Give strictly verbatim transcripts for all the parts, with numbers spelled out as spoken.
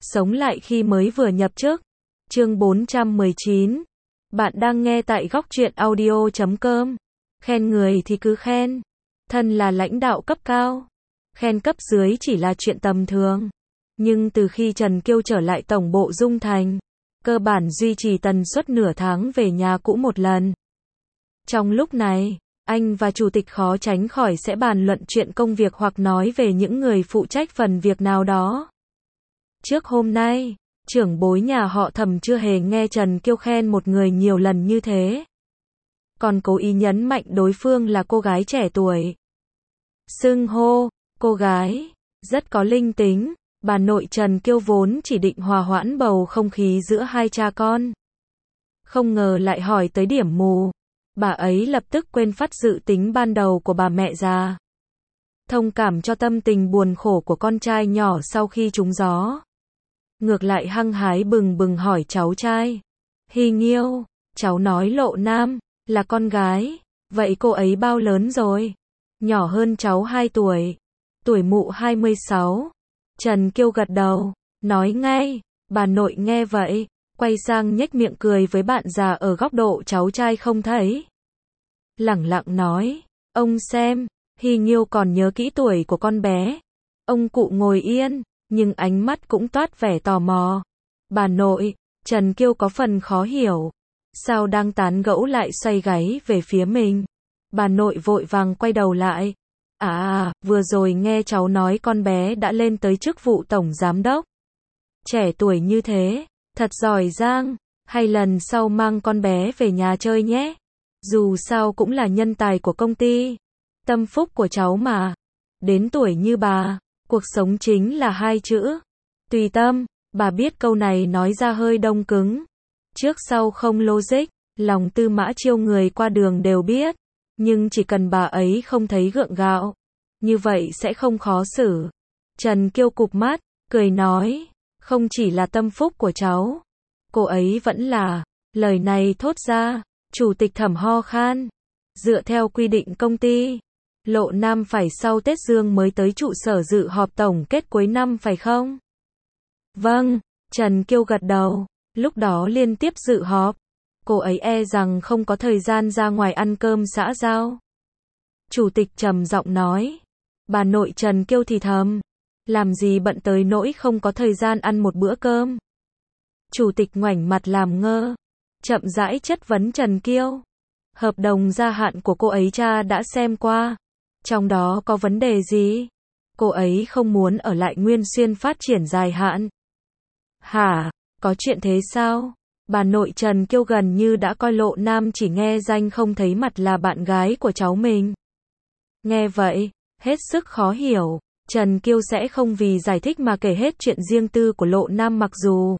Sống lại khi mới vừa nhập chức. Chương bốn trăm mười chín. Bạn đang nghe tại góc truyện audio chấm com. Khen người thì cứ khen. Thân là lãnh đạo cấp cao. Khen cấp dưới chỉ là chuyện tầm thường. Nhưng từ khi Trần Kiêu trở lại tổng bộ Dung Thành, cơ bản duy trì tần suất nửa tháng về nhà cũ một lần. Trong lúc này, anh và chủ tịch khó tránh khỏi sẽ bàn luận chuyện công việc hoặc nói về những người phụ trách phần việc nào đó. Trước hôm nay, trưởng bối nhà họ Thẩm chưa hề nghe Trần Kiêu khen một người nhiều lần như thế. Còn cố ý nhấn mạnh đối phương là cô gái trẻ tuổi. Xưng hô, cô gái, rất có linh tính. Bà nội Trần Kiêu vốn chỉ định hòa hoãn bầu không khí giữa hai cha con. Không ngờ lại hỏi tới điểm mù. Bà ấy lập tức quên phát dự tính ban đầu của bà mẹ già. Thông cảm cho tâm tình buồn khổ của con trai nhỏ sau khi trúng gió. Ngược lại hăng hái bừng bừng hỏi cháu trai. Hy Nghiêu, cháu nói Lộ Nam, là con gái. Vậy cô ấy bao lớn rồi? Nhỏ hơn cháu hai tuổi. Tuổi mụ hai mươi sáu. Trần Kiêu gật đầu, nói ngay. Bà nội nghe vậy, quay sang nhếch miệng cười với bạn già ở góc độ cháu trai không thấy. Lẳng lặng nói, ông xem, Hy Nghiêu còn nhớ kỹ tuổi của con bé. Ông cụ ngồi yên, nhưng ánh mắt cũng toát vẻ tò mò. Bà nội, Trần Kiêu có phần khó hiểu. Sao đang tán gẫu lại xoay gáy về phía mình? Bà nội vội vàng quay đầu lại. À, vừa rồi nghe cháu nói con bé đã lên tới chức vụ tổng giám đốc. Trẻ tuổi như thế, thật giỏi giang, hay lần sau mang con bé về nhà chơi nhé. Dù sao cũng là nhân tài của công ty. Tâm phúc của cháu mà. Đến tuổi như bà, cuộc sống chính là hai chữ. Tùy tâm, bà biết câu này nói ra hơi đông cứng. Trước sau không logic, lòng tư mã chiêu người qua đường đều biết. Nhưng chỉ cần bà ấy không thấy gượng gạo, như vậy sẽ không khó xử. Trần Kiêu cụp mắt, cười nói, không chỉ là tâm phúc của cháu, cô ấy vẫn là, lời này thốt ra, chủ tịch Thẩm ho khan. Dựa theo quy định công ty, Lộ Nam phải sau Tết Dương mới tới trụ sở dự họp tổng kết cuối năm phải không? Vâng, Trần Kiêu gật đầu, lúc đó liên tiếp dự họp. Cô ấy e rằng không có thời gian ra ngoài ăn cơm xã giao. Chủ tịch trầm giọng nói. Bà nội Trần Kiêu thì thầm. Làm gì bận tới nỗi không có thời gian ăn một bữa cơm. Chủ tịch ngoảnh mặt làm ngơ. Chậm rãi chất vấn Trần Kiêu. Hợp đồng gia hạn của cô ấy cha đã xem qua. Trong đó có vấn đề gì? Cô ấy không muốn ở lại Nguyên Xuyên phát triển dài hạn. Hả? Có chuyện thế sao? Bà nội Trần Kiêu gần như đã coi Lộ Nam chỉ nghe danh không thấy mặt là bạn gái của cháu mình. Nghe vậy, hết sức khó hiểu, Trần Kiêu sẽ không vì giải thích mà kể hết chuyện riêng tư của Lộ Nam mặc dù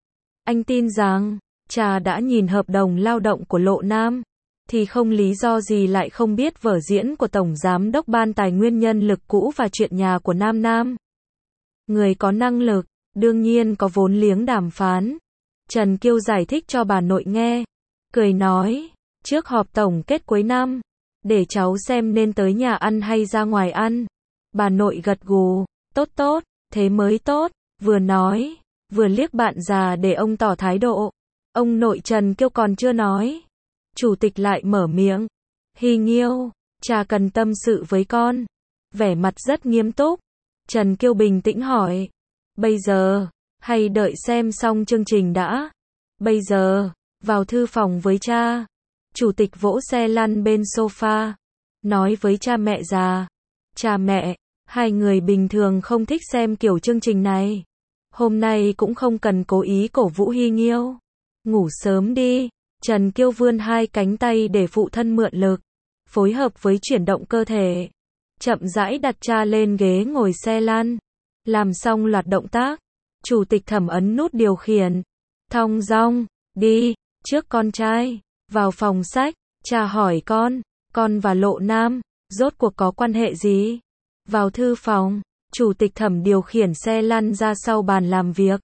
anh tin rằng, cha đã nhìn hợp đồng lao động của Lộ Nam, thì không lý do gì lại không biết vở diễn của Tổng Giám đốc Ban Tài nguyên Nhân lực cũ và chuyện nhà của Nam Nam. Người có năng lực, đương nhiên có vốn liếng đàm phán. Trần Kiêu giải thích cho bà nội nghe, cười nói, trước họp tổng kết cuối năm, để cháu xem nên tới nhà ăn hay ra ngoài ăn. Bà nội gật gù, tốt tốt, thế mới tốt, vừa nói, vừa liếc bạn già để ông tỏ thái độ. Ông nội Trần Kiêu còn chưa nói, chủ tịch lại mở miệng, Hy Nghiêu, cha cần tâm sự với con. Vẻ mặt rất nghiêm túc. Trần Kiêu bình tĩnh hỏi, bây giờ, hay đợi xem xong chương trình đã? Bây giờ, vào thư phòng với cha. Chủ tịch vỗ xe lăn bên sofa, nói với cha mẹ già. Cha mẹ, hai người bình thường không thích xem kiểu chương trình này. Hôm nay cũng không cần cố ý cổ vũ Hy Nghiêu. Ngủ sớm đi. Trần Kiêu vươn hai cánh tay để phụ thân mượn lực, phối hợp với chuyển động cơ thể. Chậm rãi đặt cha lên ghế ngồi xe lăn. Làm xong loạt động tác. Chủ tịch Thẩm ấn nút điều khiển. Thong dong, đi, trước con trai, vào phòng sách, cha hỏi con, con và Lộ Nam, rốt cuộc có quan hệ gì? Vào thư phòng, chủ tịch Thẩm điều khiển xe lăn ra sau bàn làm việc.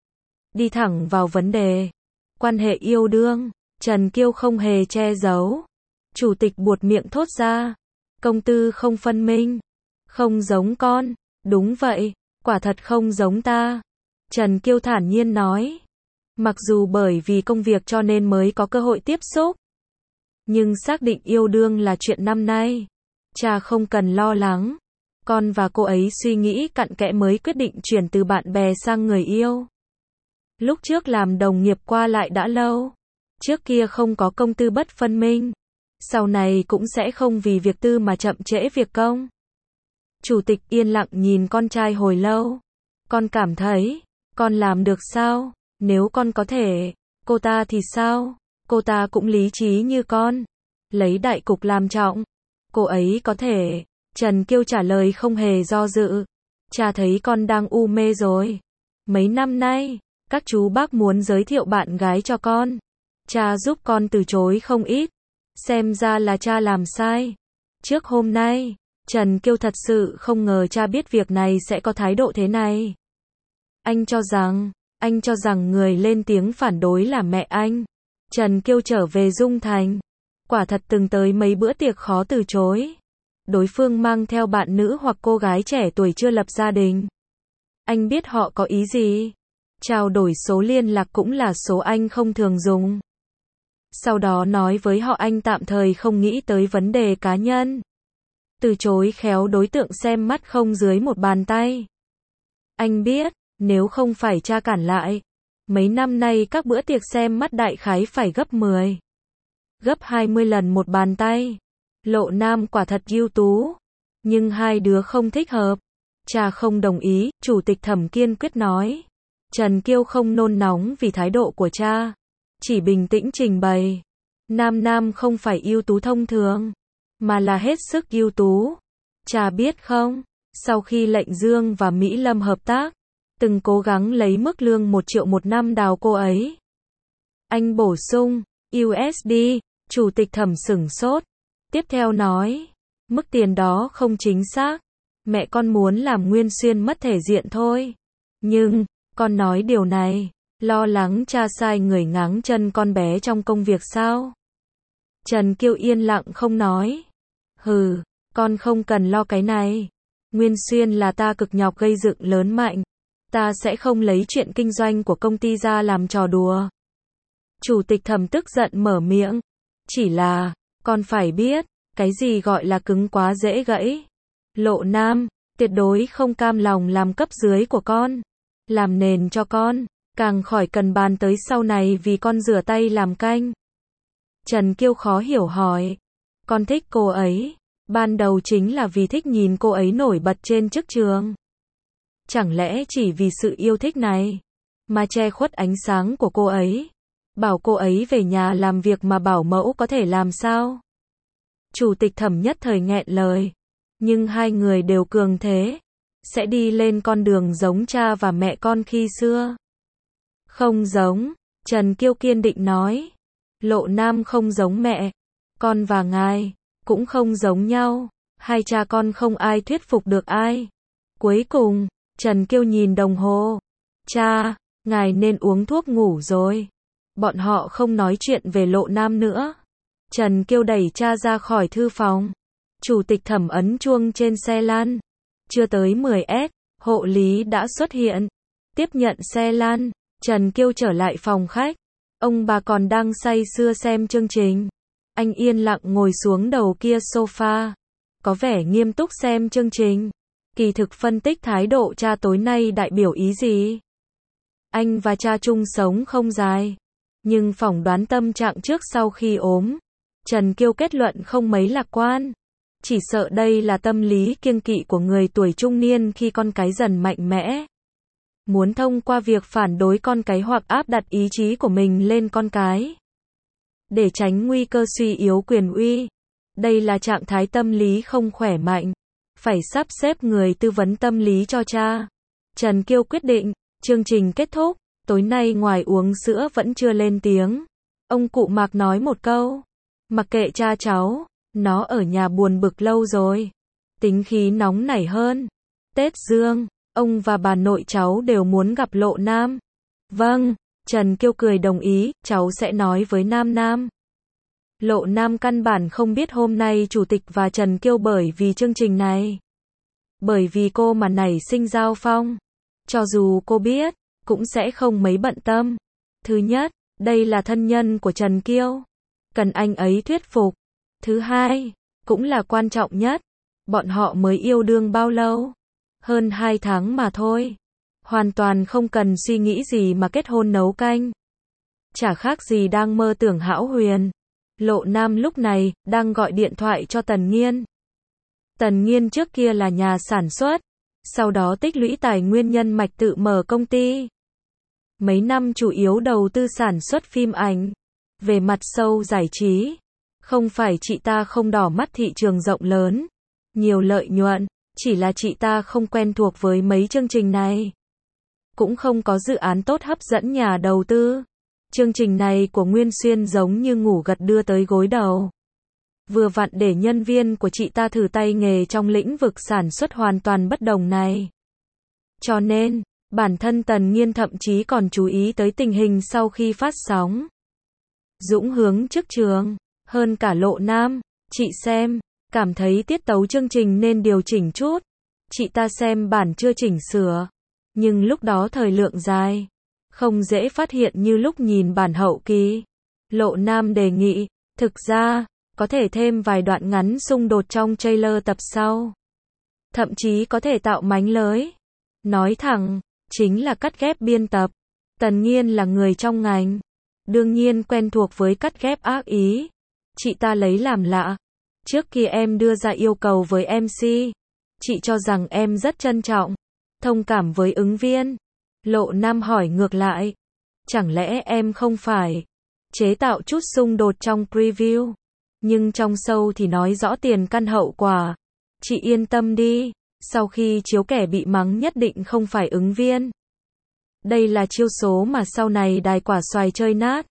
Đi thẳng vào vấn đề. Quan hệ yêu đương, Trần Kiêu không hề che giấu. Chủ tịch buột miệng thốt ra. Công tư không phân minh. Không giống con, đúng vậy, quả thật không giống ta. Trần Kiêu thản nhiên nói. Mặc dù bởi vì công việc cho nên mới có cơ hội tiếp xúc. Nhưng xác định yêu đương là chuyện năm nay. Cha không cần lo lắng. Con và cô ấy suy nghĩ cặn kẽ mới quyết định chuyển từ bạn bè sang người yêu. Lúc trước làm đồng nghiệp qua lại đã lâu. Trước kia không có công tư bất phân minh. Sau này cũng sẽ không vì việc tư mà chậm trễ việc công. Chủ tịch yên lặng nhìn con trai hồi lâu. Con cảm thấy, con làm được sao? Nếu con có thể, cô ta thì sao? Cô ta cũng lý trí như con. Lấy đại cục làm trọng. Cô ấy có thể. Trần Kiêu trả lời không hề do dự. Cha thấy con đang u mê rồi. Mấy năm nay, các chú bác muốn giới thiệu bạn gái cho con. Cha giúp con từ chối không ít. Xem ra là cha làm sai. Trước hôm nay, Trần Kiêu thật sự không ngờ cha biết việc này sẽ có thái độ thế này. Anh cho rằng, anh cho rằng người lên tiếng phản đối là mẹ anh. Trần Kiêu trở về Dung Thành. Quả thật từng tới mấy bữa tiệc khó từ chối. Đối phương mang theo bạn nữ hoặc cô gái trẻ tuổi chưa lập gia đình. Anh biết họ có ý gì. Trao đổi số liên lạc cũng là số anh không thường dùng. Sau đó nói với họ anh tạm thời không nghĩ tới vấn đề cá nhân. Từ chối khéo đối tượng xem mắt không dưới một bàn tay. Anh biết, nếu không phải cha cản lại, mấy năm nay các bữa tiệc xem mắt đại khái phải gấp mười, gấp hai mươi lần một bàn tay. Lộ Nam quả thật ưu tú, nhưng hai đứa không thích hợp. Cha không đồng ý, Chủ tịch Thẩm kiên quyết nói. Trần Kiêu không nôn nóng vì thái độ của cha, chỉ bình tĩnh trình bày. Nam Nam không phải ưu tú thông thường, mà là hết sức ưu tú. Cha biết không, sau khi Lệnh Dương và Mỹ Lâm hợp tác, từng cố gắng lấy mức lương một triệu một năm đào cô ấy. Anh bổ sung, u ét đê, Chủ tịch Thẩm sửng sốt. Tiếp theo nói, mức tiền đó không chính xác. Mẹ con muốn làm Nguyên Xuyên mất thể diện thôi. Nhưng, con nói điều này, lo lắng cha sai người ngáng chân con bé trong công việc sao? Trần Kiêu yên lặng không nói. Hừ, con không cần lo cái này. Nguyên Xuyên là ta cực nhọc gây dựng lớn mạnh. Ta sẽ không lấy chuyện kinh doanh của công ty ra làm trò đùa. Chủ tịch Thẩm tức giận mở miệng. Chỉ là, con phải biết, cái gì gọi là cứng quá dễ gãy. Lộ Nam, tuyệt đối không cam lòng làm cấp dưới của con. Làm nền cho con, càng khỏi cần bàn tới sau này vì con rửa tay làm canh. Trần Kiêu khó hiểu hỏi. Con thích cô ấy, ban đầu chính là vì thích nhìn cô ấy nổi bật trên chức trường. Chẳng lẽ chỉ vì sự yêu thích này, mà che khuất ánh sáng của cô ấy. Bảo cô ấy về nhà làm việc mà bảo mẫu có thể làm sao? Chủ tịch Thẩm nhất thời nghẹn lời. Nhưng hai người đều cường thế. Sẽ đi lên con đường giống cha và mẹ con khi xưa. Không giống, Trần Kiêu kiên định nói. Lộ Nam không giống mẹ. Con và ngài, cũng không giống nhau. Hai cha con không ai thuyết phục được ai. Cuối cùng, Trần Kiêu nhìn đồng hồ. Cha, ngài nên uống thuốc ngủ rồi. Bọn họ không nói chuyện về Lộ Nam nữa. Trần Kiêu đẩy cha ra khỏi thư phòng. Chủ tịch Thẩm ấn chuông trên xe lăn. Chưa tới mười phút, hộ lý đã xuất hiện. Tiếp nhận xe lăn, Trần Kiêu trở lại phòng khách. Ông bà còn đang say sưa xem chương trình. Anh yên lặng ngồi xuống đầu kia sofa. Có vẻ nghiêm túc xem chương trình. Kỳ thực phân tích thái độ cha tối nay đại biểu ý gì. Anh và cha chung sống không dài. Nhưng phỏng đoán tâm trạng trước sau khi ốm. Trần Kiêu kết luận không mấy lạc quan. Chỉ sợ đây là tâm lý kiêng kỵ của người tuổi trung niên khi con cái dần mạnh mẽ. Muốn thông qua việc phản đối con cái hoặc áp đặt ý chí của mình lên con cái. Để tránh nguy cơ suy yếu quyền uy. Đây là trạng thái tâm lý không khỏe mạnh. Phải sắp xếp người tư vấn tâm lý cho cha. Trần Kiêu quyết định, chương trình kết thúc. Tối nay ngoài uống sữa vẫn chưa lên tiếng. Ông cụ Mạc nói một câu. Mặc kệ cha cháu. Nó ở nhà buồn bực lâu rồi. Tính khí nóng nảy hơn. Tết Dương, ông và bà nội cháu đều muốn gặp Lộ Nam. Vâng, Trần Kiêu cười đồng ý, cháu sẽ nói với Nam Nam. Lộ Nam căn bản không biết hôm nay Chủ tịch và Trần Kiêu bởi vì chương trình này. Bởi vì cô mà nảy sinh giao phong. Cho dù cô biết, cũng sẽ không mấy bận tâm. Thứ nhất, đây là thân nhân của Trần Kiêu, cần anh ấy thuyết phục. Thứ hai, cũng là quan trọng nhất, bọn họ mới yêu đương bao lâu? Hơn hai tháng mà thôi. Hoàn toàn không cần suy nghĩ gì mà kết hôn nấu canh. Chả khác gì đang mơ tưởng hão huyền. Lộ Nam lúc này, đang gọi điện thoại cho Tần Nghiên. Tần Nghiên trước kia là nhà sản xuất, sau đó tích lũy tài nguyên nhân mạch tự mở công ty. Mấy năm chủ yếu đầu tư sản xuất phim ảnh. Về mặt sâu giải trí, không phải chị ta không đỏ mắt thị trường rộng lớn, nhiều lợi nhuận, chỉ là chị ta không quen thuộc với mấy chương trình này. Cũng không có dự án tốt hấp dẫn nhà đầu tư. Chương trình này của Nguyên Xuyên giống như ngủ gật đưa tới gối đầu. Vừa vặn để nhân viên của chị ta thử tay nghề trong lĩnh vực sản xuất hoàn toàn bất đồng này. Cho nên, bản thân Tần Nghiên thậm chí còn chú ý tới tình hình sau khi phát sóng. Dũng hướng trước trường, hơn cả Lộ Nam, chị xem, cảm thấy tiết tấu chương trình nên điều chỉnh chút. Chị ta xem bản chưa chỉnh sửa, nhưng lúc đó thời lượng dài, không dễ phát hiện như lúc nhìn bản hậu kỳ. Lộ Nam đề nghị, thực ra, có thể thêm vài đoạn ngắn xung đột trong trailer tập sau. Thậm chí có thể tạo mánh lới. Nói thẳng, chính là cắt ghép biên tập. Tần Nghiên là người trong ngành, đương nhiên quen thuộc với cắt ghép ác ý. Chị ta lấy làm lạ. Trước kia em đưa ra yêu cầu với em xê, chị cho rằng em rất trân trọng, thông cảm với ứng viên. Lộ Nam hỏi ngược lại, chẳng lẽ em không phải chế tạo chút xung đột trong preview, nhưng trong show thì nói rõ tiền căn hậu quả. Chị yên tâm đi, sau khi chiếu kẻ bị mắng nhất định không phải ứng viên. Đây là chiêu số mà sau này đài quả xoài chơi nát.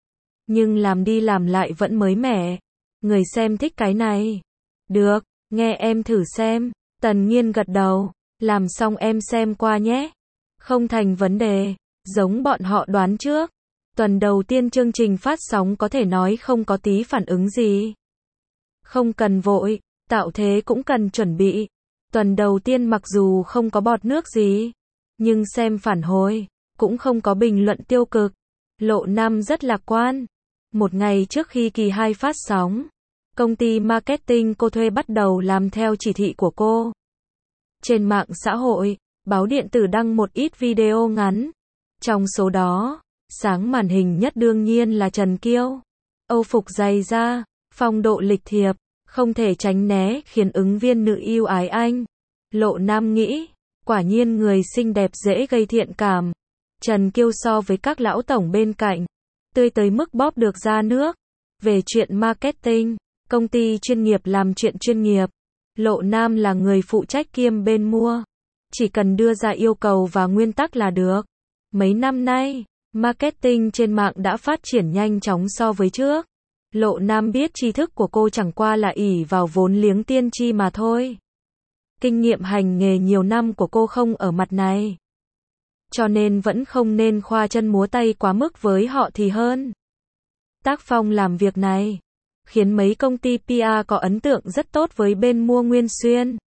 Nhưng làm đi làm lại vẫn mới mẻ. Người xem thích cái này. Được, nghe em thử xem. Tần Nghiên gật đầu. Làm xong em xem qua nhé. Không thành vấn đề. Giống bọn họ đoán trước. Tuần đầu tiên chương trình phát sóng có thể nói không có tí phản ứng gì. Không cần vội, tạo thế cũng cần chuẩn bị. Tuần đầu tiên mặc dù không có bọt nước gì, nhưng xem phản hồi, cũng không có bình luận tiêu cực. Lộ Nam rất lạc quan. Một ngày trước khi kỳ hai phát sóng, công ty marketing cô thuê bắt đầu làm theo chỉ thị của cô. Trên mạng xã hội, báo điện tử đăng một ít video ngắn. Trong số đó, sáng màn hình nhất đương nhiên là Trần Kiêu. Âu phục dày da, phong độ lịch thiệp, không thể tránh né khiến ứng viên nữ yêu ái anh. Lộ Nam nghĩ, quả nhiên người xinh đẹp dễ gây thiện cảm. Trần Kiêu so với các lão tổng bên cạnh, tươi tới mức bóp được ra nước. Về chuyện marketing, công ty chuyên nghiệp làm chuyện chuyên nghiệp. Lộ Nam là người phụ trách kiêm bên mua. Chỉ cần đưa ra yêu cầu và nguyên tắc là được. Mấy năm nay, marketing trên mạng đã phát triển nhanh chóng so với trước. Lộ Nam biết tri thức của cô chẳng qua là ỷ vào vốn liếng tiên tri mà thôi. Kinh nghiệm hành nghề nhiều năm của cô không ở mặt này. Cho nên vẫn không nên khoa chân múa tay quá mức với họ thì hơn. Tác phong làm việc này khiến mấy công ty pê e có ấn tượng rất tốt với bên mua Nguyên Xuyên.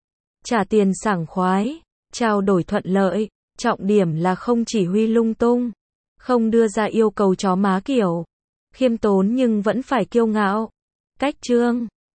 Trả tiền sảng khoái, trao đổi thuận lợi, trọng điểm là không chỉ huy lung tung, không đưa ra yêu cầu chó má kiểu khiêm tốn nhưng vẫn phải kiêu ngạo. Cách chương